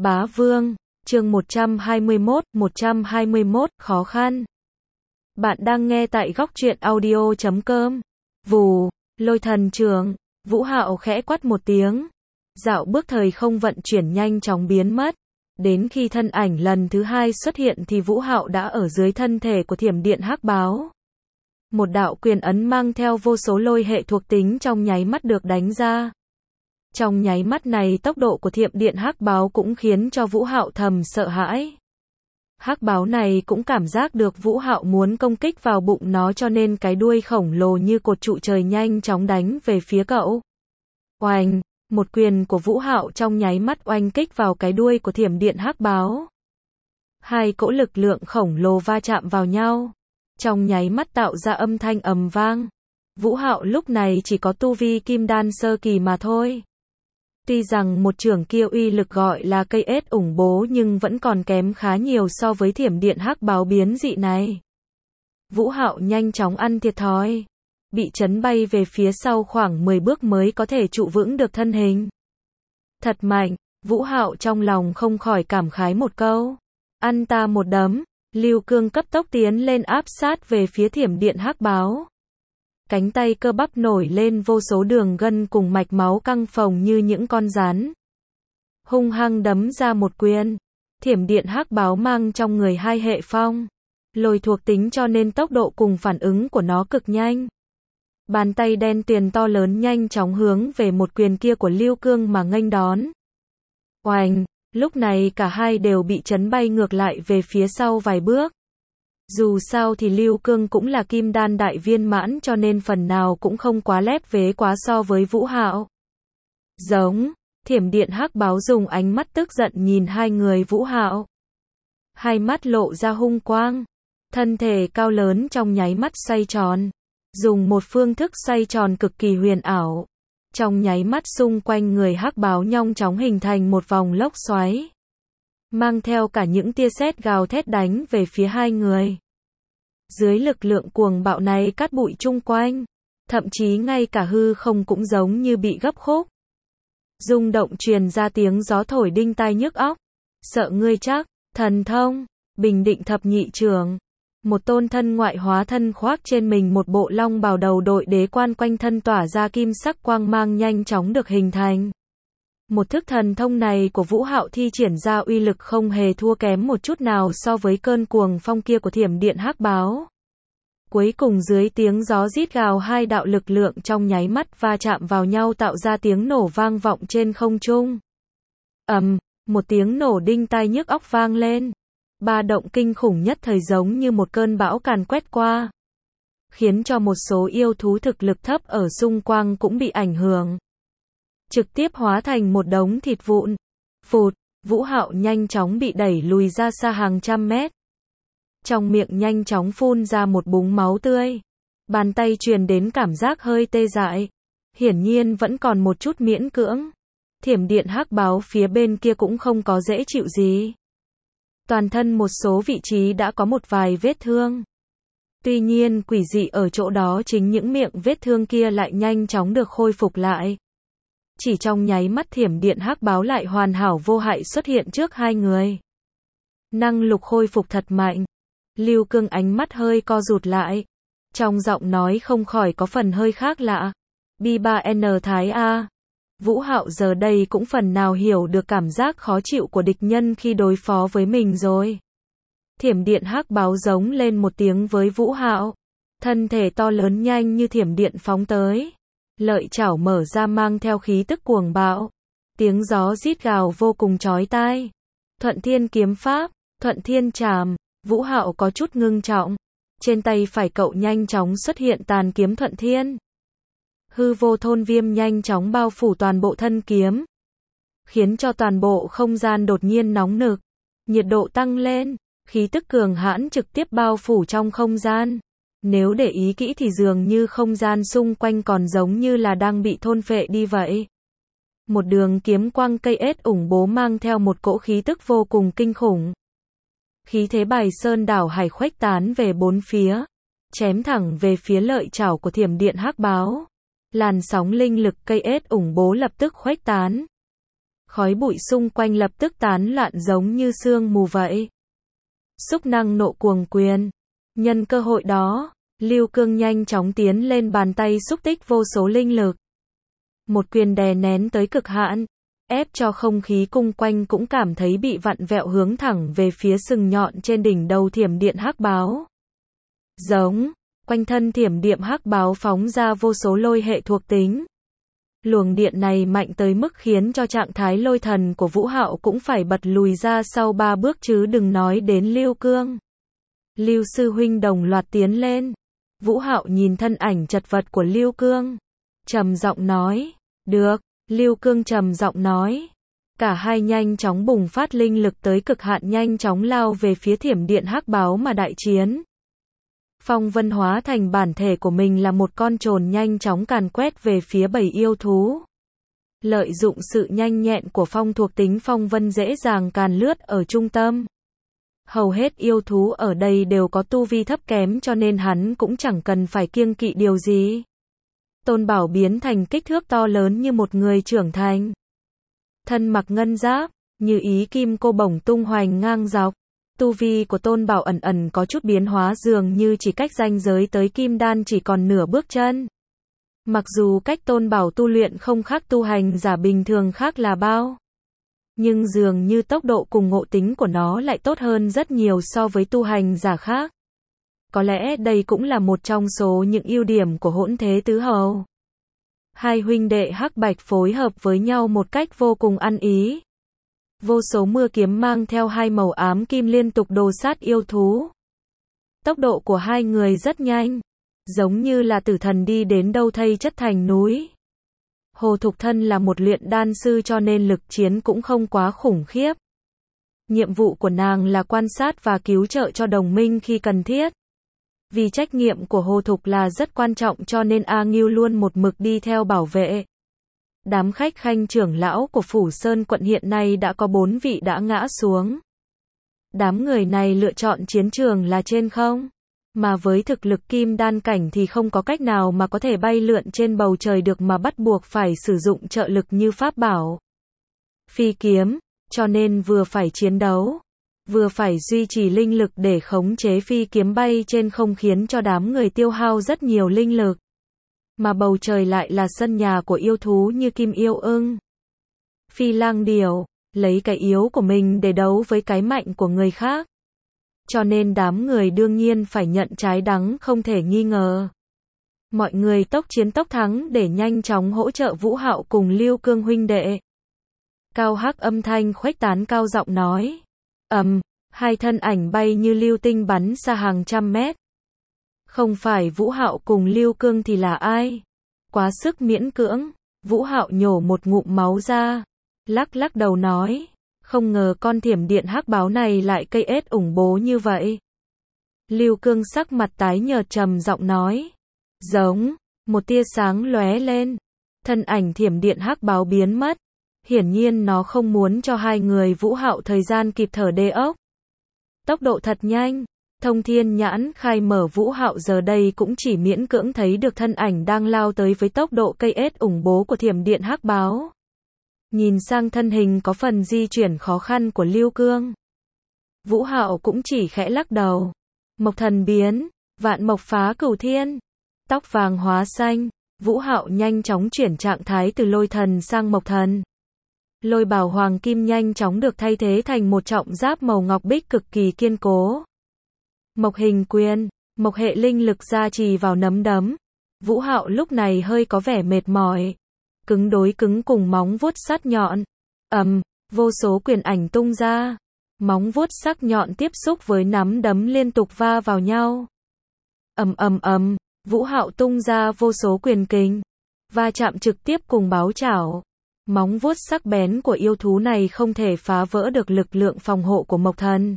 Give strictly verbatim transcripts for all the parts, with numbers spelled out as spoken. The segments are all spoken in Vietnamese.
Bá Vương, chương một trăm hai mươi mốt, một trăm hai mươi mốt, khó khăn. Bạn đang nghe tại góc truyện audio chấm com. Vù, lôi thần trường, Vũ Hạo khẽ quát một tiếng. Dạo bước thời không vận chuyển nhanh chóng biến mất. Đến khi thân ảnh lần thứ hai xuất hiện thì Vũ Hạo đã ở dưới thân thể của thiểm điện hắc báo. Một đạo quyền ấn mang theo vô số lôi hệ thuộc tính trong nháy mắt được đánh ra. Trong nháy mắt này tốc độ của thiểm điện hắc báo cũng khiến cho Vũ Hạo thầm sợ hãi. Hắc báo này cũng cảm giác được Vũ Hạo muốn công kích vào bụng nó cho nên cái đuôi khổng lồ như cột trụ trời nhanh chóng đánh về phía cậu. Oanh, một quyền của Vũ Hạo trong nháy mắt oanh kích vào cái đuôi của thiểm điện hắc báo. Hai cỗ lực lượng khổng lồ va chạm vào nhau, trong nháy mắt tạo ra âm thanh ầm vang. Vũ Hạo lúc này chỉ có tu vi kim đan sơ kỳ mà thôi. Tuy rằng một chưởng kia uy lực gọi là cây ết ủng bố nhưng vẫn còn kém khá nhiều so với thiểm điện hắc báo biến dị này. Vũ Hạo nhanh chóng ăn thiệt thòi, bị chấn bay về phía sau khoảng mười bước mới có thể trụ vững được thân hình. Thật mạnh, Vũ Hạo trong lòng không khỏi cảm khái một câu. Ăn ta một đấm, Lưu Cương cấp tốc tiến lên áp sát về phía thiểm điện hắc báo. Cánh tay cơ bắp nổi lên vô số đường gân cùng mạch máu căng phồng như những con rắn. Hung hăng đấm ra một quyền. Thiểm điện hắc báo mang trong người hai hệ phong, lôi thuộc tính cho nên tốc độ cùng phản ứng của nó cực nhanh. Bàn tay đen tuyền to lớn nhanh chóng hướng về một quyền kia của Lưu Cương mà nghênh đón. Oanh, lúc này cả hai đều bị chấn bay ngược lại về phía sau vài bước. Dù sao thì Lưu Cương cũng là kim đan đại viên mãn cho nên phần nào cũng không quá lép vế quá so với Vũ Hạo. Giống, thiểm điện hắc báo dùng ánh mắt tức giận nhìn hai người Vũ Hạo. Hai mắt lộ ra hung quang, thân thể cao lớn trong nháy mắt xoay tròn, dùng một phương thức xoay tròn cực kỳ huyền ảo. Trong nháy mắt xung quanh người hắc báo nhanh chóng hình thành một vòng lốc xoáy, mang theo cả những tia sét gào thét đánh về phía hai người. Dưới lực lượng cuồng bạo này cát bụi chung quanh, thậm chí ngay cả hư không cũng giống như bị gấp khúc. Rung động truyền ra tiếng gió thổi đinh tai nhức óc. Sợ ngươi chắc, thần thông, bình định thập nhị trường. Một tôn thân ngoại hóa thân khoác trên mình một bộ long bào đầu đội đế quan quanh thân tỏa ra kim sắc quang mang nhanh chóng được hình thành. Một thức thần thông này của Vũ Hạo thi triển ra uy lực không hề thua kém một chút nào so với cơn cuồng phong kia của thiểm điện hắc báo. Cuối cùng dưới tiếng gió rít gào hai đạo lực lượng trong nháy mắt va chạm vào nhau tạo ra tiếng nổ vang vọng trên không trung. Ầm, một tiếng nổ đinh tai nhức óc vang lên. Ba động kinh khủng nhất thời giống như một cơn bão càn quét qua, khiến cho một số yêu thú thực lực thấp ở xung quanh cũng bị ảnh hưởng, trực tiếp hóa thành một đống thịt vụn. Phụt, Vũ Hạo nhanh chóng bị đẩy lùi ra xa hàng trăm mét. Trong miệng nhanh chóng phun ra một búng máu tươi. Bàn tay truyền đến cảm giác hơi tê dại. Hiển nhiên vẫn còn một chút miễn cưỡng. Thiểm điện hắc báo phía bên kia cũng không có dễ chịu gì. Toàn thân một số vị trí đã có một vài vết thương. Tuy nhiên quỷ dị ở chỗ đó chính những miệng vết thương kia lại nhanh chóng được khôi phục lại. Chỉ trong nháy mắt thiểm điện hắc báo lại hoàn hảo vô hại xuất hiện trước hai người. Năng lực khôi phục thật mạnh. Lưu Cương ánh mắt hơi co rụt lại. Trong giọng nói không khỏi có phần hơi khác lạ. B ba N Thái A. Vũ Hạo giờ đây cũng phần nào hiểu được cảm giác khó chịu của địch nhân khi đối phó với mình rồi. Thiểm điện hắc báo giống lên một tiếng với Vũ Hạo. Thân thể to lớn nhanh như thiểm điện phóng tới. Lợi chảo mở ra mang theo khí tức cuồng bạo. Tiếng gió rít gào vô cùng chói tai. Thuận thiên kiếm pháp, thuận thiên trảm. Vũ Hạo có chút ngưng trọng. Trên tay phải cậu nhanh chóng xuất hiện tàn kiếm thuận thiên. Hư vô thôn viêm nhanh chóng bao phủ toàn bộ thân kiếm, khiến cho toàn bộ không gian đột nhiên nóng nực. Nhiệt độ tăng lên, khí tức cường hãn trực tiếp bao phủ trong không gian. Nếu để ý kỹ thì dường như không gian xung quanh còn giống như là đang bị thôn phệ đi vậy. Một đường kiếm quang cây ết ủng bố mang theo một cỗ khí tức vô cùng kinh khủng. Khí thế bài sơn đảo hải khuếch tán về bốn phía, chém thẳng về phía lợi chảo của thiểm điện hắc báo. Làn sóng linh lực cây ết ủng bố lập tức khuếch tán. Khói bụi xung quanh lập tức tán loạn giống như sương mù vậy. Xúc năng nộ cuồng quyền. Nhân cơ hội đó, Lưu Cương nhanh chóng tiến lên, bàn tay xúc tích vô số linh lực. Một quyền đè nén tới cực hạn, ép cho không khí cung quanh cũng cảm thấy bị vặn vẹo hướng thẳng về phía sừng nhọn trên đỉnh đầu thiểm điện hắc báo. Giống, quanh thân thiểm điện hắc báo phóng ra vô số lôi hệ thuộc tính. Luồng điện này mạnh tới mức khiến cho trạng thái lôi thần của Vũ Hạo cũng phải bật lùi ra sau ba bước chứ đừng nói đến Lưu Cương. Lưu sư huynh đồng loạt tiến lên. Vũ Hạo nhìn thân ảnh chật vật của Lưu Cương, trầm giọng nói, được, Lưu Cương trầm giọng nói. Cả hai nhanh chóng bùng phát linh lực tới cực hạn, nhanh chóng lao về phía thiểm điện hắc báo mà đại chiến. Phong Vân hóa thành bản thể của mình là một con trồn nhanh chóng càn quét về phía bầy yêu thú. Lợi dụng sự nhanh nhẹn của phong thuộc tính, Phong Vân dễ dàng càn lướt ở trung tâm. Hầu hết yêu thú ở đây đều có tu vi thấp kém cho nên hắn cũng chẳng cần phải kiêng kỵ điều gì. Tôn Bảo biến thành kích thước to lớn như một người trưởng thành. Thân mặc ngân giáp, như ý kim cô bổng tung hoành ngang dọc. Tu vi của Tôn Bảo ẩn ẩn có chút biến hóa, dường như chỉ cách ranh giới tới kim đan chỉ còn nửa bước chân. Mặc dù cách Tôn Bảo tu luyện không khác tu hành giả bình thường khác là bao, nhưng dường như tốc độ cùng ngộ tính của nó lại tốt hơn rất nhiều so với tu hành giả khác. Có lẽ đây cũng là một trong số những ưu điểm của Hỗn Thế Tứ Hầu. Hai huynh đệ hắc bạch phối hợp với nhau một cách vô cùng ăn ý. Vô số mưa kiếm mang theo hai màu ám kim liên tục đồ sát yêu thú. Tốc độ của hai người rất nhanh, giống như là tử thần đi đến đâu thây chất thành núi. Hồ Thục Thân là một luyện đan sư cho nên lực chiến cũng không quá khủng khiếp. Nhiệm vụ của nàng là quan sát và cứu trợ cho đồng minh khi cần thiết. Vì trách nhiệm của Hồ Thục là rất quan trọng cho nên A Ngưu luôn một mực đi theo bảo vệ. Đám khách khanh trưởng lão của Phủ Sơn quận hiện nay đã có bốn vị đã ngã xuống. Đám người này lựa chọn chiến trường là trên không, mà với thực lực kim đan cảnh thì không có cách nào mà có thể bay lượn trên bầu trời được mà bắt buộc phải sử dụng trợ lực như pháp bảo, phi kiếm, cho nên vừa phải chiến đấu, vừa phải duy trì linh lực để khống chế phi kiếm bay trên không, khiến cho đám người tiêu hao rất nhiều linh lực. Mà bầu trời lại là sân nhà của yêu thú như kim yêu ưng, phi lang điểu, lấy cái yếu của mình để đấu với cái mạnh của người khác. Cho nên đám người đương nhiên phải nhận trái đắng không thể nghi ngờ. Mọi người tốc chiến tốc thắng để nhanh chóng hỗ trợ Vũ Hạo cùng Lưu Cương huynh đệ. Cao Hắc âm thanh khuếch tán cao giọng nói. Ầm, um, hai thân ảnh bay như lưu tinh bắn xa hàng trăm mét. Không phải Vũ Hạo cùng Lưu Cương thì là ai? Quá sức miễn cưỡng. Vũ Hạo nhổ một ngụm máu ra, lắc lắc đầu nói. Không ngờ con thiểm điện hắc báo này lại cây ết ủng bố như vậy. Lưu Cương sắc mặt tái nhợt trầm giọng nói. Giống, một tia sáng lóe lên. Thân ảnh thiểm điện hắc báo biến mất. Hiển nhiên nó không muốn cho hai người Vũ Hạo thời gian kịp thở đê ốc. Tốc độ thật nhanh. Thông thiên nhãn khai mở, Vũ Hạo giờ đây cũng chỉ miễn cưỡng thấy được thân ảnh đang lao tới với tốc độ cây ết ủng bố của thiểm điện hắc báo. Nhìn sang thân hình có phần di chuyển khó khăn của Lưu Cương, Vũ Hạo cũng chỉ khẽ lắc đầu. Mộc thần biến, vạn mộc phá cửu thiên. Tóc vàng hóa xanh, Vũ Hạo nhanh chóng chuyển trạng thái từ lôi thần sang mộc thần. Lôi bào hoàng kim nhanh chóng được thay thế thành một trọng giáp màu ngọc bích cực kỳ kiên cố. Mộc hình quyền, mộc hệ linh lực gia trì vào nắm đấm. Vũ Hạo lúc này hơi có vẻ mệt mỏi. Cứng đối cứng cùng móng vuốt sắc nhọn. Ầm, um, vô số quyền ảnh tung ra. Móng vuốt sắc nhọn tiếp xúc với nắm đấm liên tục va vào nhau. Ầm ầm ầm, Vũ Hạo tung ra vô số quyền kình, va chạm trực tiếp cùng báo chảo. Móng vuốt sắc bén của yêu thú này không thể phá vỡ được lực lượng phòng hộ của Mộc Thần.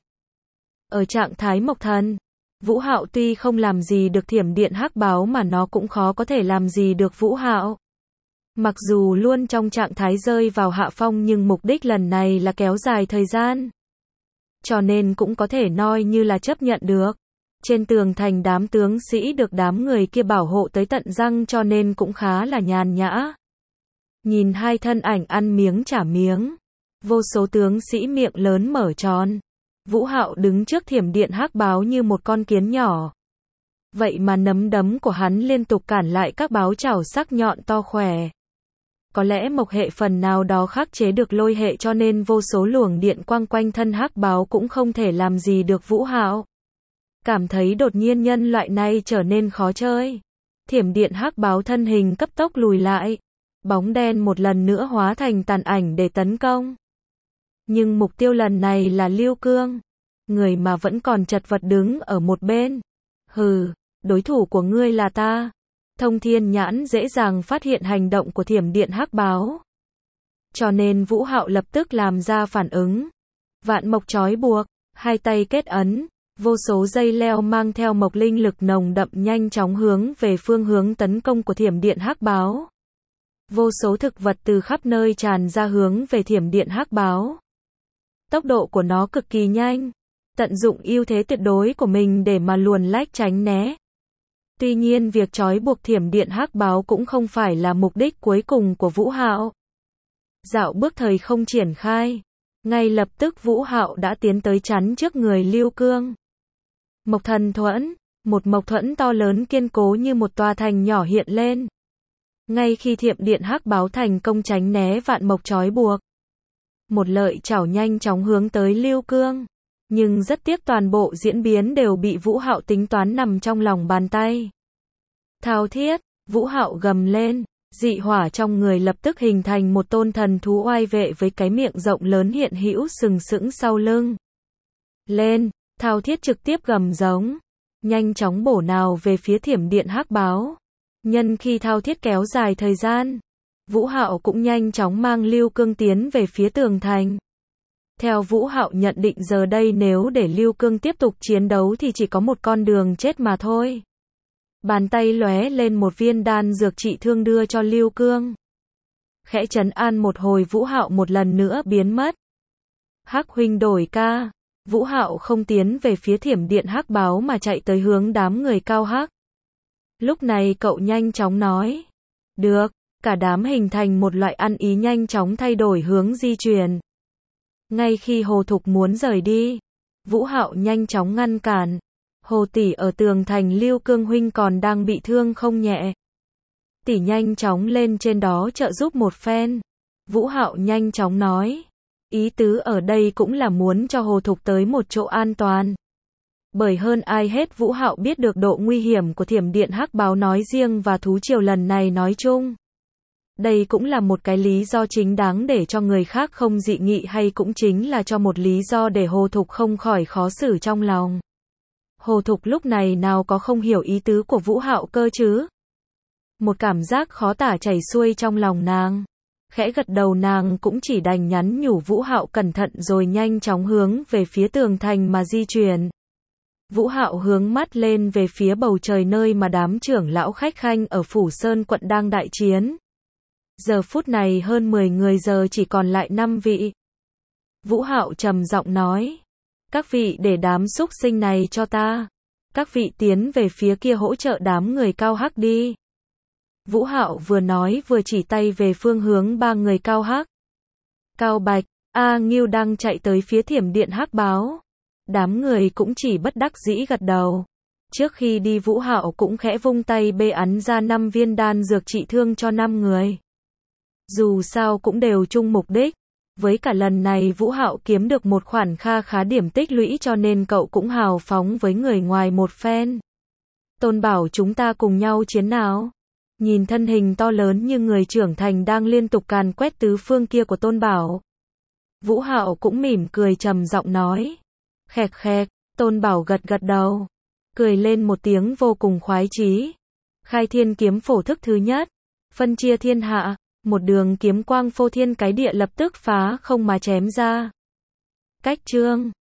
Ở trạng thái Mộc Thần, Vũ Hạo tuy không làm gì được thiểm điện hắc báo mà nó cũng khó có thể làm gì được Vũ Hạo. Mặc dù luôn trong trạng thái rơi vào hạ phong nhưng mục đích lần này là kéo dài thời gian, cho nên cũng có thể nói như là chấp nhận được. Trên tường thành đám tướng sĩ được đám người kia bảo hộ tới tận răng cho nên cũng khá là nhàn nhã. Nhìn hai thân ảnh ăn miếng trả miếng, Vô số tướng sĩ miệng lớn mở tròn. Vũ Hạo đứng trước thiểm điện hắc báo như một con kiến nhỏ. Vậy mà nắm đấm của hắn liên tục cản lại các báo chảo sắc nhọn to khỏe. Có lẽ mộc hệ phần nào đó khắc chế được lôi hệ cho nên vô số luồng điện quang quanh thân hắc báo cũng không thể làm gì được Vũ Hạo. Cảm thấy đột nhiên nhân loại này trở nên khó chơi. Thiểm điện hắc báo thân hình cấp tốc lùi lại. Bóng đen một lần nữa hóa thành tàn ảnh để tấn công. Nhưng mục tiêu lần này là Lưu Cương. Người mà vẫn còn chật vật đứng ở một bên. Hừ, đối thủ của ngươi là ta. Thông Thiên Nhãn dễ dàng phát hiện hành động của thiểm điện hắc báo. Cho nên Vũ Hạo lập tức làm ra phản ứng. Vạn mộc trói buộc, hai tay kết ấn, vô số dây leo mang theo mộc linh lực nồng đậm nhanh chóng hướng về phương hướng tấn công của thiểm điện hắc báo. Vô số thực vật từ khắp nơi tràn ra hướng về thiểm điện hắc báo. Tốc độ của nó cực kỳ nhanh, tận dụng ưu thế tuyệt đối của mình để mà luồn lách tránh né. Tuy nhiên việc trói buộc thiểm điện hắc báo cũng không phải là mục đích cuối cùng của Vũ Hạo. Dạo bước thời không triển khai, ngay lập tức Vũ Hạo đã tiến tới chắn trước người Lưu Cương. Mộc thần thuẫn, một mộc thuẫn to lớn kiên cố như một tòa thành nhỏ hiện lên. Ngay khi thiểm điện hắc báo thành công tránh né vạn mộc trói buộc, một lợi chảo nhanh chóng hướng tới Lưu Cương. Nhưng rất tiếc toàn bộ diễn biến đều bị Vũ Hạo tính toán nằm trong lòng bàn tay. Thao thiết, Vũ Hạo gầm lên, dị hỏa trong người lập tức hình thành một tôn thần thú oai vệ với cái miệng rộng lớn hiện hữu sừng sững sau lưng. Lên, thao thiết trực tiếp gầm giống, nhanh chóng bổ nhào về phía thiểm điện hắc báo. Nhân khi thao thiết kéo dài thời gian, Vũ Hạo cũng nhanh chóng mang Lưu Cương tiến về phía tường thành. Theo Vũ Hạo nhận định giờ đây nếu để Lưu Cương tiếp tục chiến đấu thì chỉ có một con đường chết mà thôi. Bàn tay lóe lên một viên đan dược trị thương đưa cho Lưu Cương. Khẽ trấn an một hồi Vũ Hạo một lần nữa biến mất. Hắc huynh đổi ca. Vũ Hạo không tiến về phía thiểm điện hắc báo mà chạy tới hướng đám người cao hắc. Lúc này cậu nhanh chóng nói. Được, cả đám hình thành một loại ăn ý nhanh chóng thay đổi hướng di chuyển. Ngay khi Hồ Thục muốn rời đi, Vũ Hạo nhanh chóng ngăn cản. Hồ tỷ ở tường thành, Lưu Cương huynh còn đang bị thương không nhẹ. Tỷ nhanh chóng lên trên đó trợ giúp một phen. Vũ Hạo nhanh chóng nói. Ý tứ ở đây cũng là muốn cho Hồ Thục tới một chỗ an toàn. Bởi hơn ai hết Vũ Hạo biết được độ nguy hiểm của thiểm điện hắc báo nói riêng và thú triều lần này nói chung. Đây cũng là một cái lý do chính đáng để cho người khác không dị nghị, hay cũng chính là cho một lý do để Hồ Thục không khỏi khó xử trong lòng. Hồ Thục lúc này nào có không hiểu ý tứ của Vũ Hạo cơ chứ? Một cảm giác khó tả chảy xuôi trong lòng nàng. Khẽ gật đầu, nàng cũng chỉ đành nhắn nhủ Vũ Hạo cẩn thận rồi nhanh chóng hướng về phía tường thành mà di chuyển. Vũ Hạo hướng mắt lên về phía bầu trời nơi mà đám trưởng lão khách khanh ở Phủ Sơn quận đang đại chiến. Giờ phút này hơn mười người, giờ chỉ còn lại năm vị. Vũ Hạo trầm giọng nói. Các vị để đám súc sinh này cho ta. Các vị tiến về phía kia hỗ trợ đám người cao hắc đi. Vũ Hạo vừa nói vừa chỉ tay về phương hướng ba người cao hắc. Cao Bạch, A Ngưu đang chạy tới phía thiểm điện hắc báo. Đám người cũng chỉ bất đắc dĩ gật đầu. Trước khi đi Vũ Hạo cũng khẽ vung tay bê ấn ra năm viên đan dược trị thương cho năm người. Dù sao cũng đều chung mục đích. Với cả lần này Vũ Hạo kiếm được một khoản kha khá điểm tích lũy cho nên cậu cũng hào phóng với người ngoài một phen. Tôn Bảo, chúng ta cùng nhau chiến nào? Nhìn thân hình to lớn như người trưởng thành đang liên tục càn quét tứ phương kia của Tôn Bảo. Vũ Hạo cũng mỉm cười trầm giọng nói. Khẹt khẹt, Tôn Bảo gật gật đầu. Cười lên một tiếng vô cùng khoái chí. Khai thiên kiếm phổ thức thứ nhất. Phân chia thiên hạ. Một đường kiếm quang phô thiên cái địa lập tức phá không mà chém ra. Cách chương